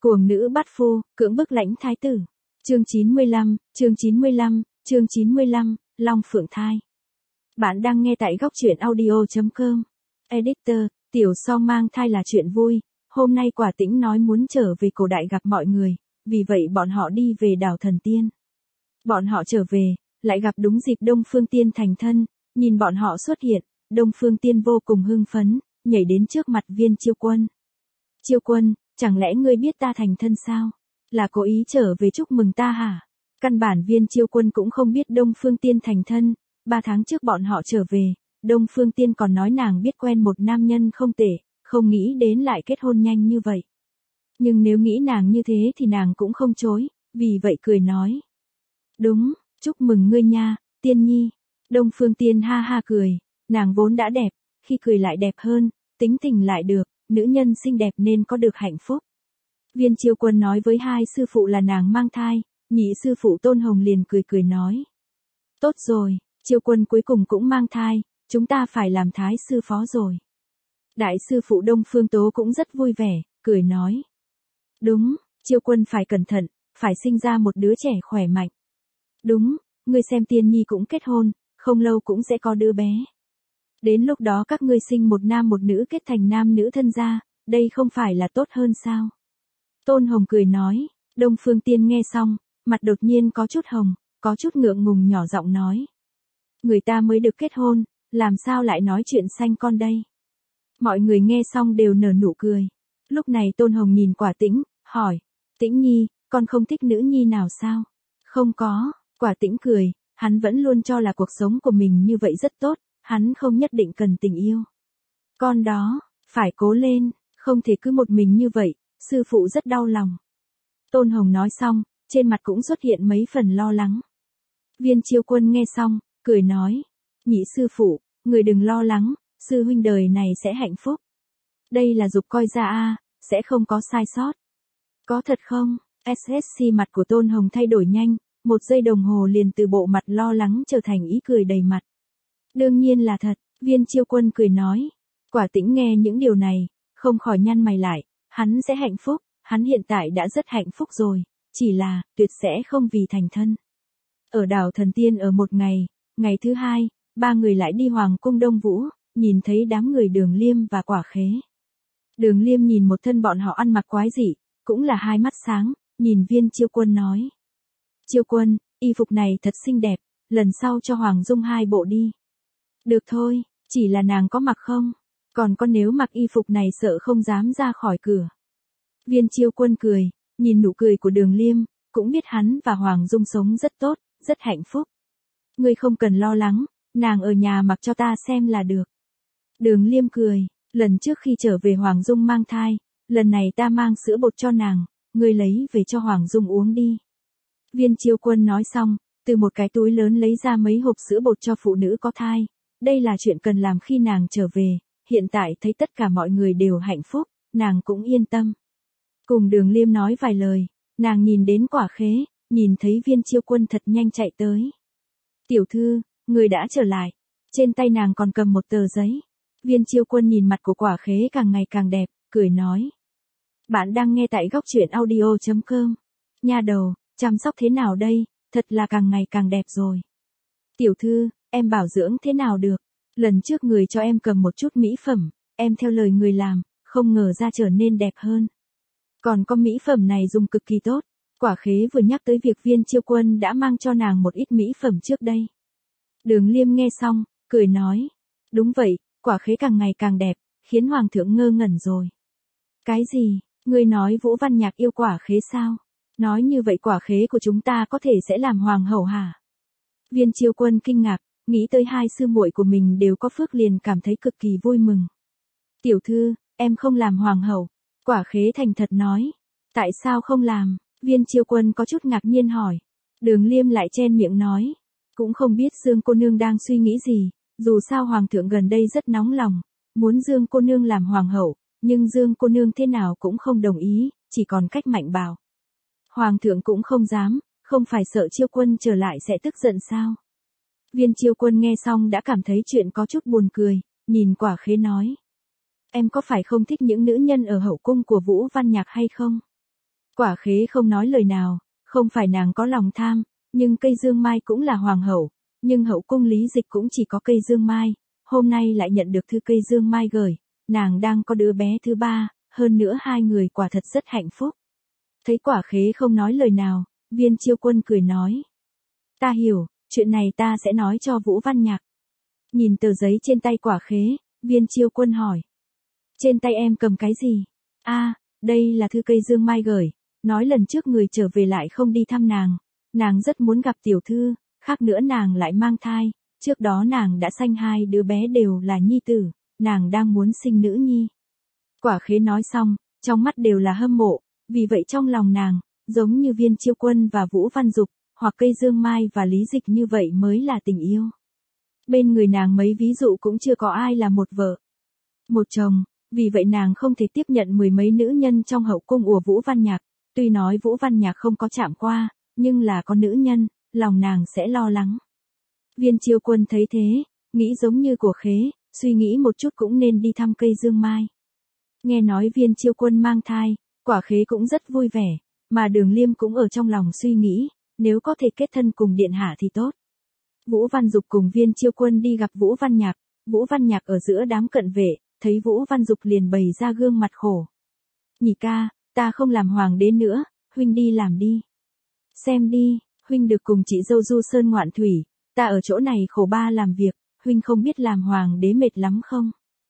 Cuồng nữ bắt phu, cưỡng bức lãnh thái tử. Chương 95, chương 95, Long Phượng thai. Bạn đang nghe tại góc truyện audio.com. Editor, Tiểu Song mang thai là chuyện vui, hôm nay Quả Tĩnh nói muốn trở về cổ đại gặp mọi người, vì vậy bọn họ đi về đảo Thần Tiên. Bọn họ trở về, lại gặp đúng dịp Đông Phương Tiên thành thân, nhìn bọn họ xuất hiện, Đông Phương Tiên vô cùng hưng phấn, nhảy đến trước mặt Viên Chiêu Quân. Chiêu Quân, chẳng lẽ ngươi biết ta thành thân sao? Là cố ý trở về chúc mừng ta hả? Căn bản Viên Chiêu Quân cũng không biết Đông Phương Tiên thành thân, 3 tháng trước bọn họ trở về, Đông Phương Tiên còn nói nàng biết quen một nam nhân không tệ, không nghĩ đến lại kết hôn nhanh như vậy. Nhưng nếu nghĩ nàng như thế thì nàng cũng không chối, vì vậy cười nói. Đúng, chúc mừng ngươi nha, Tiên Nhi. Đông Phương Tiên ha ha cười, nàng vốn đã đẹp, khi cười lại đẹp hơn, tính tình lại được, nữ nhân xinh đẹp nên có được hạnh phúc. Viên Chiêu Quân nói với hai sư phụ là nàng mang thai, nhị sư phụ Tôn Hồng liền cười cười nói. Tốt rồi, Chiêu Quân cuối cùng cũng mang thai, chúng ta phải làm thái sư phó rồi. Đại sư phụ Đông Phương Tố cũng rất vui vẻ, cười nói. Đúng, Chiêu Quân phải cẩn thận, phải sinh ra một đứa trẻ khỏe mạnh. Đúng, ngươi xem Tiên Nhi cũng kết hôn, không lâu cũng sẽ có đứa bé. Đến lúc đó các ngươi sinh một nam một nữ kết thành nam nữ thân gia, đây không phải là tốt hơn sao? Tôn Hồng cười nói, Đông Phương Tiên nghe xong, mặt đột nhiên có chút hồng, có chút ngượng ngùng nhỏ giọng nói. Người ta mới được kết hôn, làm sao lại nói chuyện sanh con đây? Mọi người nghe xong đều nở nụ cười. Lúc này Tôn Hồng nhìn Quả Tĩnh, hỏi, Tĩnh Nhi, con không thích nữ nhi nào sao? Không có, Quả Tĩnh cười, hắn vẫn luôn cho là cuộc sống của mình như vậy rất tốt, hắn không nhất định cần tình yêu. Con đó, phải cố lên, không thể cứ một mình như vậy, sư phụ rất đau lòng. Tôn Hồng nói xong, trên mặt cũng xuất hiện mấy phần lo lắng. Viên Chiêu Quân nghe xong, cười nói, nhị sư phụ, người đừng lo lắng, sư huynh đời này sẽ hạnh phúc. Đây là dục coi ra a, sẽ không có sai sót. Có thật không? SSC mặt của Tôn Hồng thay đổi nhanh, 1 giây đồng hồ liền từ bộ mặt lo lắng trở thành ý cười đầy mặt. Đương nhiên là thật, Viên Chiêu Quân cười nói. Quả Tĩnh nghe những điều này, không khỏi nhăn mày lại, hắn sẽ hạnh phúc, hắn hiện tại đã rất hạnh phúc rồi, chỉ là, tuyệt sẽ không vì thành thân. Ở đảo Thần Tiên ở một ngày, ngày thứ hai, 3 người lại đi Hoàng cung Đông Vũ, nhìn thấy đám người Đường Liêm và Quả Khế. Đường Liêm nhìn một thân bọn họ ăn mặc quái dị, cũng là hai mắt sáng, nhìn Viên Chiêu Quân nói. Chiêu Quân, y phục này thật xinh đẹp, lần sau cho Hoàng Dung 2 bộ đi. Được thôi, chỉ là nàng có mặc không? Còn con nếu mặc y phục này sợ không dám ra khỏi cửa. Viên Chiêu Quân cười, nhìn nụ cười của Đường Liêm, cũng biết hắn và Hoàng Dung sống rất tốt, rất hạnh phúc. Ngươi không cần lo lắng, nàng ở nhà mặc cho ta xem là được. Đường Liêm cười, lần trước khi trở về Hoàng Dung mang thai, lần này ta mang sữa bột cho nàng, ngươi lấy về cho Hoàng Dung uống đi. Viên Chiêu Quân nói xong, từ một cái túi lớn lấy ra mấy hộp sữa bột cho phụ nữ có thai. Đây là chuyện cần làm khi nàng trở về, hiện tại thấy tất cả mọi người đều hạnh phúc, nàng cũng yên tâm. Cùng Đường Liêm nói vài lời, nàng nhìn đến Quả Khế, nhìn thấy Viên Chiêu Quân thật nhanh chạy tới. Tiểu thư, người đã trở lại. Trên tay nàng còn cầm một tờ giấy. Viên Chiêu Quân nhìn mặt của Quả Khế càng ngày càng đẹp, cười nói. Bạn đang nghe tại góc truyện audio.com. Nha đầu, chăm sóc thế nào đây, thật là càng ngày càng đẹp rồi. Tiểu thư, em bảo dưỡng thế nào được. Lần trước người cho em cầm một chút mỹ phẩm, em theo lời người làm, không ngờ ra trở nên đẹp hơn. Còn có mỹ phẩm này dùng cực kỳ tốt. Quả Khế vừa nhắc tới việc Viên Chiêu Quân đã mang cho nàng một ít mỹ phẩm trước đây. Đường Liêm nghe xong, cười nói. Đúng vậy, Quả Khế càng ngày càng đẹp, khiến Hoàng thượng ngơ ngẩn rồi. Cái gì, ngươi nói Vũ Văn Nhạc yêu Quả Khế sao? Nói như vậy Quả Khế của chúng ta có thể sẽ làm hoàng hậu hả? Viên Chiêu Quân kinh ngạc, nghĩ tới hai sư muội của mình đều có phước liền cảm thấy cực kỳ vui mừng. Tiểu thư, em không làm hoàng hậu. Quả Khế thành thật nói. Tại sao không làm? Viên Chiêu Quân có chút ngạc nhiên hỏi. Đường Liêm lại chen miệng nói. Cũng không biết Dương cô nương đang suy nghĩ gì, dù sao Hoàng thượng gần đây rất nóng lòng, muốn Dương cô nương làm hoàng hậu, nhưng Dương cô nương thế nào cũng không đồng ý, chỉ còn cách mạnh bạo. Hoàng thượng cũng không dám, không phải sợ Chiêu Quân trở lại sẽ tức giận sao? Viên Chiêu Quân nghe xong đã cảm thấy chuyện có chút buồn cười, nhìn Quả Khế nói. Em có phải không thích những nữ nhân ở hậu cung của Vũ Văn Nhạc hay không? Quả khế không nói lời nào, không phải nàng có lòng tham, nhưng cây dương mai cũng là hoàng hậu, nhưng hậu cung Lý Dịch cũng chỉ có cây dương mai, hôm nay lại nhận được thư cây dương mai gửi, nàng đang có đứa bé thứ ba, hơn nữa hai người quả thật rất hạnh phúc. Thấy quả khế không nói lời nào, Viên Chiêu Quân cười nói. Ta hiểu, chuyện này ta sẽ nói cho Vũ Văn Nhạc. Nhìn tờ giấy trên tay quả khế, Viên Chiêu Quân hỏi. Trên tay em cầm cái gì? Đây là thư cây dương mai gửi, nói lần trước người trở về lại không đi thăm nàng rất muốn gặp tiểu thư, khác nữa nàng lại mang thai, trước đó nàng đã sanh hai đứa bé đều là nhi tử, nàng đang muốn sinh nữ nhi. Quả khế nói xong, trong mắt đều là hâm mộ, vì vậy trong lòng nàng, giống như Viên Chiêu Quân và Vũ Văn Dục, hoặc cây dương mai và Lý Dịch như vậy mới là tình yêu. Bên người nàng mấy ví dụ cũng chưa có ai là một vợ, một chồng, vì vậy nàng không thể tiếp nhận mười mấy nữ nhân trong hậu cung của Vũ Văn Nhạc, tuy nói Vũ Văn Nhạc không có chạm qua, nhưng là có nữ nhân, lòng nàng sẽ lo lắng. Viên Chiêu Quân thấy thế, nghĩ giống như của khế, suy nghĩ một chút cũng nên đi thăm cây dương mai. Nghe nói Viên Chiêu Quân mang thai, quả khế cũng rất vui vẻ, mà Đường Liêm cũng ở trong lòng suy nghĩ, nếu có thể kết thân cùng điện hạ thì tốt. Vũ Văn Dục cùng Viên Chiêu Quân đi gặp Vũ Văn Nhạc, Vũ Văn Nhạc ở giữa đám cận vệ, thấy Vũ Văn Dục liền bày ra gương mặt khổ. Nhị ca, ta không làm hoàng đế nữa, huynh đi làm đi. Xem đi, huynh được cùng chị dâu du sơn ngoạn thủy, ta ở chỗ này khổ ba làm việc, huynh không biết làm hoàng đế mệt lắm không?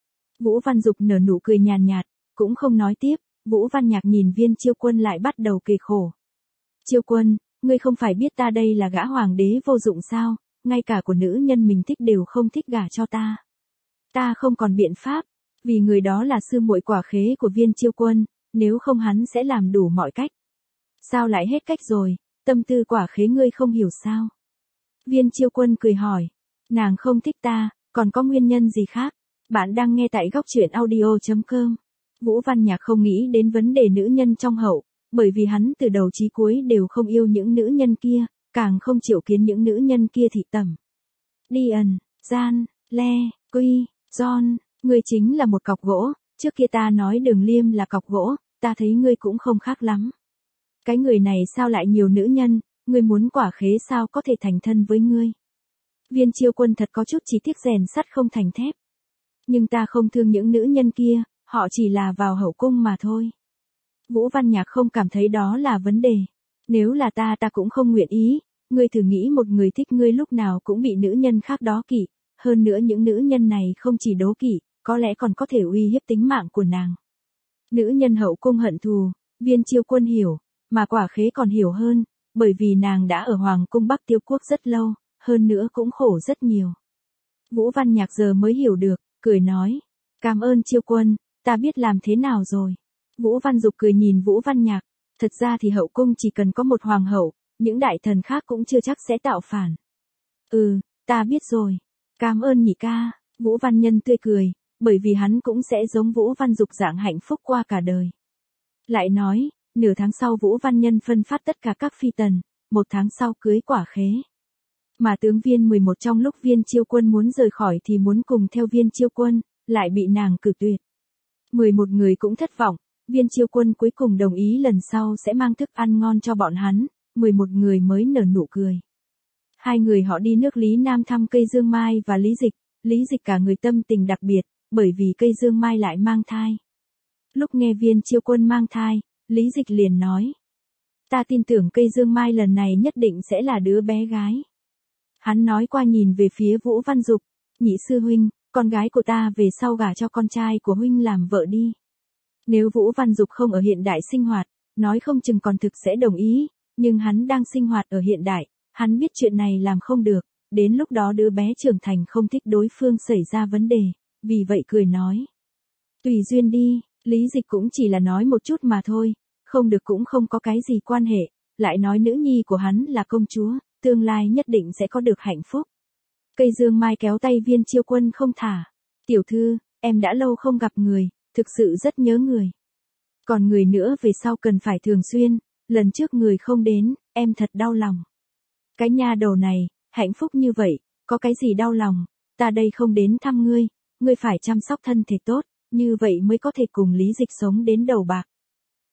Vũ Văn Dục nở nụ cười nhàn nhạt, cũng không nói tiếp, Vũ Văn Nhạc nhìn Viên Chiêu Quân lại bắt đầu kể khổ. Chiêu Quân, ngươi không phải biết ta đây là gã hoàng đế vô dụng sao, ngay cả của nữ nhân mình thích đều không thích gả cho ta. Ta không còn biện pháp, vì người đó là sư muội quả khế của Viên Chiêu Quân, nếu không hắn sẽ làm đủ mọi cách. Sao lại hết cách rồi, tâm tư quả khế ngươi không hiểu sao? Viên Chiêu Quân cười hỏi, nàng không thích ta, còn có nguyên nhân gì khác? Bạn đang nghe tại góc truyện audio.com. Vũ Văn Nhạc không nghĩ đến vấn đề nữ nhân trong hậu, bởi vì hắn từ đầu chí cuối đều không yêu những nữ nhân kia, càng không chịu kiến những nữ nhân kia thị tẩm. Điền, Gian, Le, Quy, John, ngươi chính là một cọc gỗ, trước kia ta nói Đường Liêm là cọc gỗ, ta thấy ngươi cũng không khác lắm. Cái người này sao lại nhiều nữ nhân, ngươi muốn quả khế sao có thể thành thân với ngươi. Viên Chiêu Quân thật có chút chỉ tiếc rèn sắt không thành thép. Nhưng ta không thương những nữ nhân kia, họ chỉ là vào hậu cung mà thôi. Vũ Văn Nhạc không cảm thấy đó là vấn đề. Nếu là ta cũng không nguyện ý, ngươi thử nghĩ một người thích ngươi lúc nào cũng bị nữ nhân khác đố kỵ, hơn nữa những nữ nhân này không chỉ đố kỵ, có lẽ còn có thể uy hiếp tính mạng của nàng. Nữ nhân hậu cung hận thù, Viên Chiêu Quân hiểu, mà quả khế còn hiểu hơn, bởi vì nàng đã ở Hoàng cung Bắc Tiêu Quốc rất lâu, hơn nữa cũng khổ rất nhiều. Vũ Văn Nhạc giờ mới hiểu được, cười nói, cảm ơn Chiêu Quân, ta biết làm thế nào rồi. Vũ Văn Dục cười nhìn Vũ Văn Nhạc, thật ra thì hậu cung chỉ cần có một hoàng hậu, những đại thần khác cũng chưa chắc sẽ tạo phản. Ta biết rồi, cảm ơn nhị ca, Vũ Văn Nhân tươi cười, bởi vì hắn cũng sẽ giống Vũ Văn Dục dạng hạnh phúc qua cả đời. Lại nói, nửa tháng sau Vũ Văn Nhân phân phát tất cả các phi tần, một tháng sau cưới quả khế. Mà tướng Viên 11 trong lúc Viên Chiêu Quân muốn rời khỏi thì muốn cùng theo Viên Chiêu Quân, lại bị nàng cự tuyệt. 11 người cũng thất vọng, Viên Chiêu Quân cuối cùng đồng ý lần sau sẽ mang thức ăn ngon cho bọn hắn, 11 người mới nở nụ cười. Hai người họ đi nước Lý Nam thăm cây dương mai và Lý Dịch cả người tâm tình đặc biệt, bởi vì cây dương mai lại mang thai. Lúc nghe Viên Chiêu Quân mang thai, Lý Dịch liền nói. Ta tin tưởng cây dương mai lần này nhất định sẽ là đứa bé gái. Hắn nói qua nhìn về phía Vũ Văn Dục, nhị sư huynh, con gái của ta về sau gả cho con trai của huynh làm vợ đi. Nếu Vũ Văn Dục không ở hiện đại sinh hoạt, nói không chừng còn thực sẽ đồng ý, nhưng hắn đang sinh hoạt ở hiện đại, hắn biết chuyện này làm không được, đến lúc đó đứa bé trưởng thành không thích đối phương xảy ra vấn đề, vì vậy cười nói. Tùy duyên đi, Lý Dịch cũng chỉ là nói một chút mà thôi, không được cũng không có cái gì quan hệ, lại nói nữ nhi của hắn là công chúa, tương lai nhất định sẽ có được hạnh phúc. Cây dương mai kéo tay Viên Chiêu Quân không thả. Tiểu thư, em đã lâu không gặp người, thực sự rất nhớ người. Còn người nữa về sau cần phải thường xuyên, lần trước người không đến, em thật đau lòng. Cái nha đầu này, hạnh phúc như vậy, có cái gì đau lòng, ta đây không đến thăm ngươi phải chăm sóc thân thể tốt, như vậy mới có thể cùng Lý Dịch sống đến đầu bạc.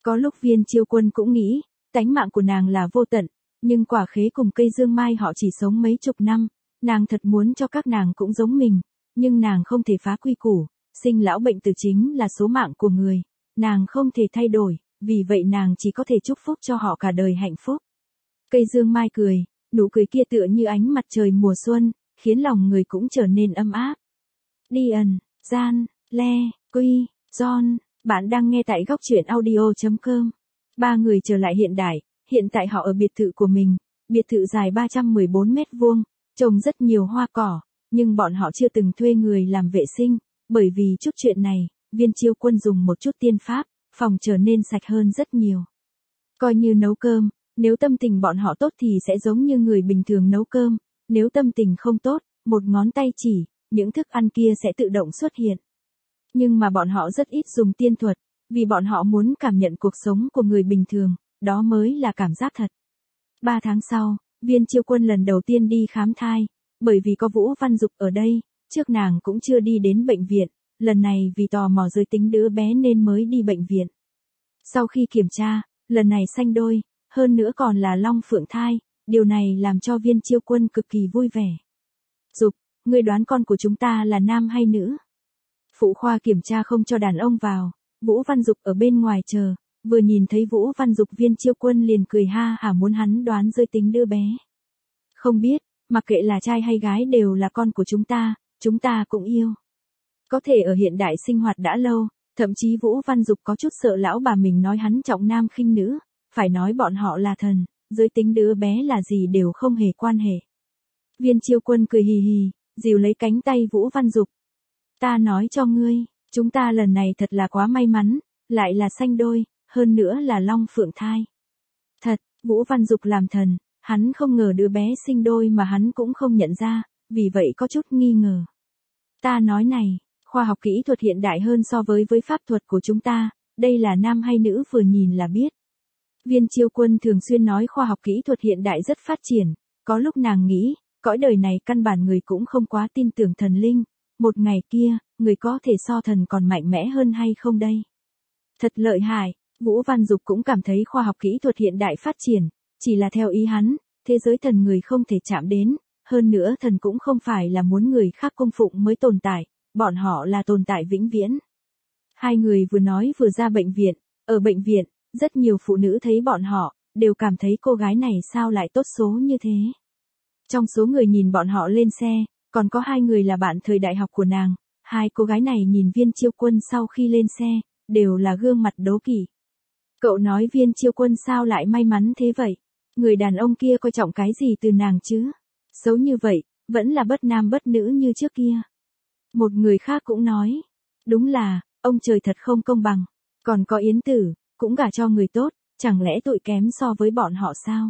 Có lúc Viên Chiêu Quân cũng nghĩ, tánh mạng của nàng là vô tận, nhưng quả khế cùng cây dương mai họ chỉ sống mấy chục năm, nàng thật muốn cho các nàng cũng giống mình, nhưng nàng không thể phá quy củ, sinh lão bệnh tử chính là số mạng của người, nàng không thể thay đổi, vì vậy nàng chỉ có thể chúc phúc cho họ cả đời hạnh phúc. Cây dương mai cười, nụ cười kia tựa như ánh mặt trời mùa xuân, khiến lòng người cũng trở nên ấm áp. Điền, Gian, Le, Quy, John, bạn đang nghe tại góc truyện audio.com. Ba người trở lại hiện đại, hiện tại họ ở biệt thự của mình, biệt thự dài 314 mét vuông, trồng rất nhiều hoa cỏ, nhưng bọn họ chưa từng thuê người làm vệ sinh, bởi vì chút chuyện này, Viên Chiêu Quân dùng một chút tiên pháp, phòng trở nên sạch hơn rất nhiều. Coi như nấu cơm, nếu tâm tình bọn họ tốt thì sẽ giống như người bình thường nấu cơm, nếu tâm tình không tốt, một ngón tay chỉ, những thức ăn kia sẽ tự động xuất hiện. Nhưng mà bọn họ rất ít dùng tiên thuật, vì bọn họ muốn cảm nhận cuộc sống của người bình thường, đó mới là cảm giác thật. 3 tháng sau, Viên Chiêu Quân lần đầu tiên đi khám thai, bởi vì có Vũ Văn Dục ở đây, trước nàng cũng chưa đi đến bệnh viện, lần này vì tò mò giới tính đứa bé nên mới đi bệnh viện. Sau khi kiểm tra, lần này sanh đôi, hơn nữa còn là long phượng thai, điều này làm cho Viên Chiêu Quân cực kỳ vui vẻ. Dục, ngươi đoán con của chúng ta là nam hay nữ? Phụ khoa kiểm tra không cho đàn ông vào, Vũ Văn Dục ở bên ngoài chờ, vừa nhìn thấy Vũ Văn Dục Viên Chiêu Quân liền cười ha hả muốn hắn đoán giới tính đứa bé. Không biết, mặc kệ là trai hay gái đều là con của chúng ta cũng yêu. Có thể ở hiện đại sinh hoạt đã lâu, thậm chí Vũ Văn Dục có chút sợ lão bà mình nói hắn trọng nam khinh nữ, phải nói bọn họ là thần, giới tính đứa bé là gì đều không hề quan hệ. Viên Chiêu Quân cười hì hì, dìu lấy cánh tay Vũ Văn Dục. Ta nói cho ngươi, chúng ta lần này thật là quá may mắn, lại là sanh đôi, hơn nữa là long phượng thai. Thật, Vũ Văn Dục làm thần, hắn không ngờ đứa bé sinh đôi mà hắn cũng không nhận ra, vì vậy có chút nghi ngờ. Ta nói này, khoa học kỹ thuật hiện đại hơn so với pháp thuật của chúng ta, đây là nam hay nữ vừa nhìn là biết. Viên Chiêu Quân thường xuyên nói khoa học kỹ thuật hiện đại rất phát triển, có lúc nàng nghĩ, cõi đời này căn bản người cũng không quá tin tưởng thần linh, một ngày kia, người có thể so thần còn mạnh mẽ hơn hay không đây? Thật lợi hại, Vũ Văn Dục cũng cảm thấy khoa học kỹ thuật hiện đại phát triển, chỉ là theo ý hắn, thế giới thần người không thể chạm đến, hơn nữa thần cũng không phải là muốn người khác cung phụng mới tồn tại, bọn họ là tồn tại vĩnh viễn. Hai người vừa nói vừa ra bệnh viện, ở bệnh viện, rất nhiều phụ nữ thấy bọn họ, đều cảm thấy cô gái này sao lại tốt số như thế. Trong số người nhìn bọn họ lên xe, còn có 2 người là bạn thời đại học của nàng, 2 cô gái này nhìn Viên Chiêu Quân sau khi lên xe, đều là gương mặt đố kỵ. Cậu nói Viên Chiêu Quân sao lại may mắn thế vậy? Người đàn ông kia coi trọng cái gì từ nàng chứ? Xấu như vậy, vẫn là bất nam bất nữ như trước kia. Một người khác cũng nói, đúng là, ông trời thật không công bằng, còn có Yến Tử, cũng gả cho người tốt, chẳng lẽ tội kém so với bọn họ sao?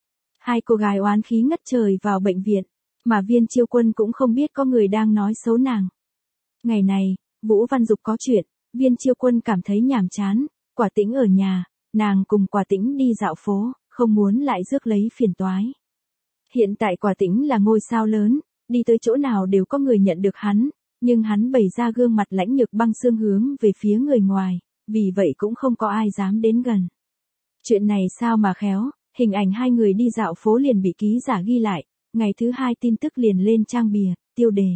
2 cô gái oán khí ngất trời vào bệnh viện, mà Viên Chiêu Quân cũng không biết có người đang nói xấu nàng. Ngày này, Vũ Văn Dục có chuyện, Viên Chiêu Quân cảm thấy nhàm chán, Quả Tĩnh ở nhà, nàng cùng Quả Tĩnh đi dạo phố, không muốn lại rước lấy phiền toái. Hiện tại Quả Tĩnh là ngôi sao lớn, đi tới chỗ nào đều có người nhận được hắn, nhưng hắn bày ra gương mặt lãnh nhược băng xương hướng về phía người ngoài, vì vậy cũng không có ai dám đến gần. Chuyện này sao mà khéo, hình ảnh 2 người đi dạo phố liền bị ký giả ghi lại, ngày thứ 2 tin tức liền lên trang bìa, tiêu đề.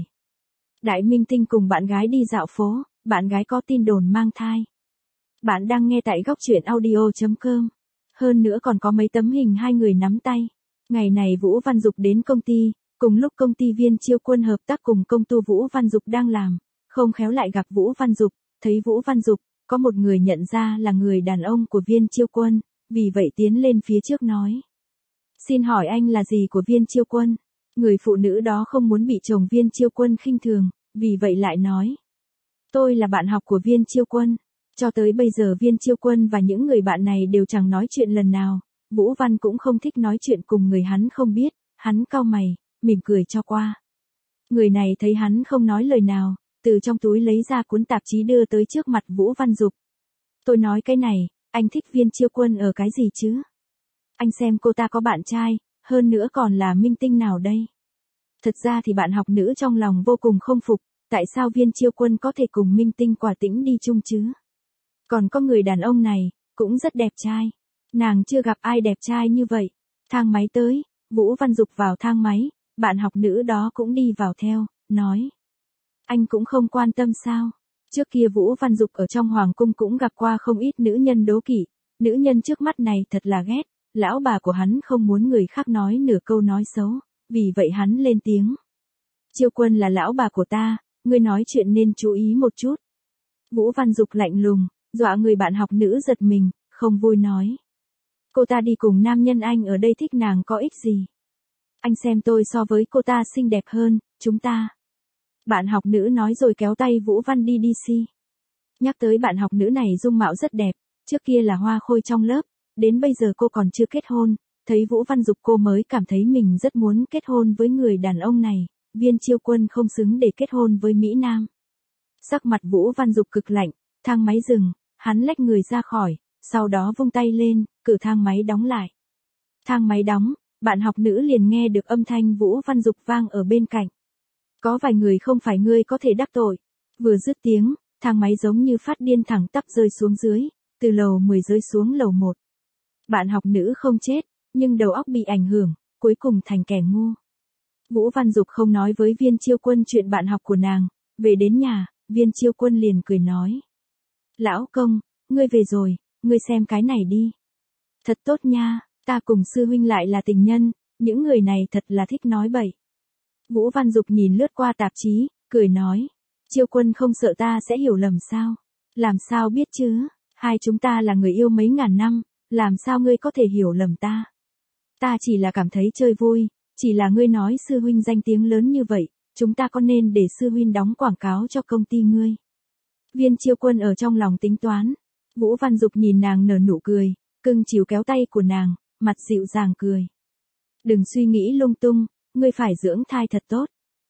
Đại minh tinh cùng bạn gái đi dạo phố, bạn gái có tin đồn mang thai. Bạn đang nghe tại góc truyện audio.com. Hơn nữa còn có mấy tấm hình 2 người nắm tay. Ngày này Vũ Văn Dục đến công ty, cùng lúc công ty Viên Chiêu Quân hợp tác cùng công ty Vũ Văn Dục đang làm, không khéo lại gặp Vũ Văn Dục, thấy Vũ Văn Dục, có một người nhận ra là người đàn ông của Viên Chiêu Quân, vì vậy tiến lên phía trước nói. Xin hỏi anh là gì của Viên Chiêu Quân? Người phụ nữ đó không muốn bị chồng Viên Chiêu Quân khinh thường, vì vậy lại nói. Tôi là bạn học của Viên Chiêu Quân. Cho tới bây giờ Viên Chiêu Quân và những người bạn này đều chẳng nói chuyện lần nào, Vũ Văn cũng không thích nói chuyện cùng người hắn không biết, hắn cau mày, mỉm cười cho qua. Người này thấy hắn không nói lời nào, từ trong túi lấy ra cuốn tạp chí đưa tới trước mặt Vũ Văn Dục. Tôi nói cái này, anh thích Viên Chiêu Quân ở cái gì chứ? Anh xem cô ta có bạn trai, hơn nữa còn là minh tinh nào đây? Thật ra thì bạn học nữ trong lòng vô cùng không phục, tại sao Viên Chiêu Quân có thể cùng minh tinh Quả Tĩnh đi chung chứ? Còn có người đàn ông này, cũng rất đẹp trai. Nàng chưa gặp ai đẹp trai như vậy. Thang máy tới, Vũ Văn Dục vào thang máy, bạn học nữ đó cũng đi vào theo, nói. Anh cũng không quan tâm sao? Trước kia Vũ Văn Dục ở trong hoàng cung cũng gặp qua không ít nữ nhân đố kỵ, nữ nhân trước mắt này thật là ghét, lão bà của hắn không muốn người khác nói nửa câu nói xấu, vì vậy hắn lên tiếng. Chiêu Quân là lão bà của ta, ngươi nói chuyện nên chú ý một chút. Vũ Văn Dục lạnh lùng, dọa người bạn học nữ giật mình, không vui nói. Cô ta đi cùng nam nhân anh ở đây thích nàng có ích gì? Anh xem tôi so với cô ta xinh đẹp hơn, chúng ta. Bạn học nữ nói rồi kéo tay Vũ Văn đi DC. Nhắc tới bạn học nữ này dung mạo rất đẹp, trước kia là hoa khôi trong lớp, đến bây giờ cô còn chưa kết hôn, thấy Vũ Văn Dục cô mới cảm thấy mình rất muốn kết hôn với người đàn ông này, Viên Chiêu Quân không xứng để kết hôn với Mỹ Nam. Sắc mặt Vũ Văn Dục cực lạnh, thang máy dừng, hắn lách người ra khỏi, sau đó vung tay lên, cửa thang máy đóng lại. Thang máy đóng, bạn học nữ liền nghe được âm thanh Vũ Văn Dục vang ở bên cạnh. Có vài người không phải ngươi có thể đắc tội. Vừa dứt tiếng, thang máy giống như phát điên thẳng tắp rơi xuống dưới, từ lầu 10 rơi xuống lầu 1. Bạn học nữ không chết, nhưng đầu óc bị ảnh hưởng, cuối cùng thành kẻ ngu. Vũ Văn Dục không nói với Viên Chiêu Quân chuyện bạn học của nàng, về đến nhà, Viên Chiêu Quân liền cười nói. Lão công, ngươi về rồi, ngươi xem cái này đi. Thật tốt nha, ta cùng sư huynh lại là tình nhân, những người này thật là thích nói bậy. Vũ Văn Dục nhìn lướt qua tạp chí, cười nói. Chiêu Quân không sợ ta sẽ hiểu lầm sao? Làm sao biết chứ, hai chúng ta là người yêu mấy ngàn năm, làm sao ngươi có thể hiểu lầm ta? Ta chỉ là cảm thấy chơi vui, chỉ là ngươi nói sư huynh danh tiếng lớn như vậy, chúng ta có nên để sư huynh đóng quảng cáo cho công ty ngươi? Viên Chiêu Quân ở trong lòng tính toán. Vũ Văn Dục nhìn nàng nở nụ cười, cưng chiều kéo tay của nàng, mặt dịu dàng cười. Đừng suy nghĩ lung tung, ngươi phải dưỡng thai thật tốt.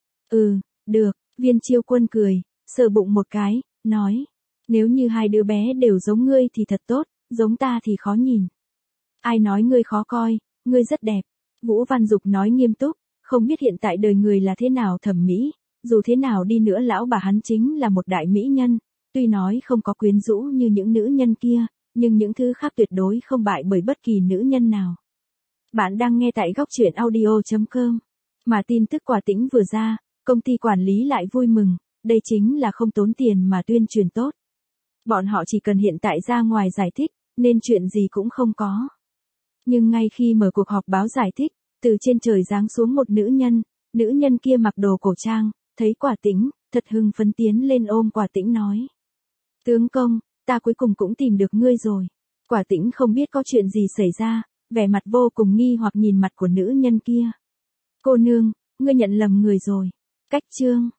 Được, Viên Chiêu Quân cười, sờ bụng một cái, nói. Nếu như hai đứa bé đều giống ngươi thì thật tốt, giống ta thì khó nhìn. Ai nói ngươi khó coi, ngươi rất đẹp. Vũ Văn Dục nói nghiêm túc, không biết hiện tại đời người là thế nào thẩm mỹ, dù thế nào đi nữa lão bà hắn chính là một đại mỹ nhân, tuy nói không có quyến rũ như những nữ nhân kia, nhưng những thứ khác tuyệt đối không bại bởi bất kỳ nữ nhân nào. Bạn đang nghe tại góc truyện audio.com. Mà tin tức Quả Tĩnh vừa ra, công ty quản lý lại vui mừng, đây chính là không tốn tiền mà tuyên truyền tốt. Bọn họ chỉ cần hiện tại ra ngoài giải thích, nên chuyện gì cũng không có. Nhưng ngay khi mở cuộc họp báo giải thích, từ trên trời giáng xuống một nữ nhân kia mặc đồ cổ trang, thấy Quả Tĩnh, thật hưng phấn tiến lên ôm Quả Tĩnh nói. Tướng công, ta cuối cùng cũng tìm được ngươi rồi. Quả Tĩnh không biết có chuyện gì xảy ra, vẻ mặt vô cùng nghi hoặc nhìn mặt của nữ nhân kia. Cô nương, ngươi nhận lầm người rồi. Cách chương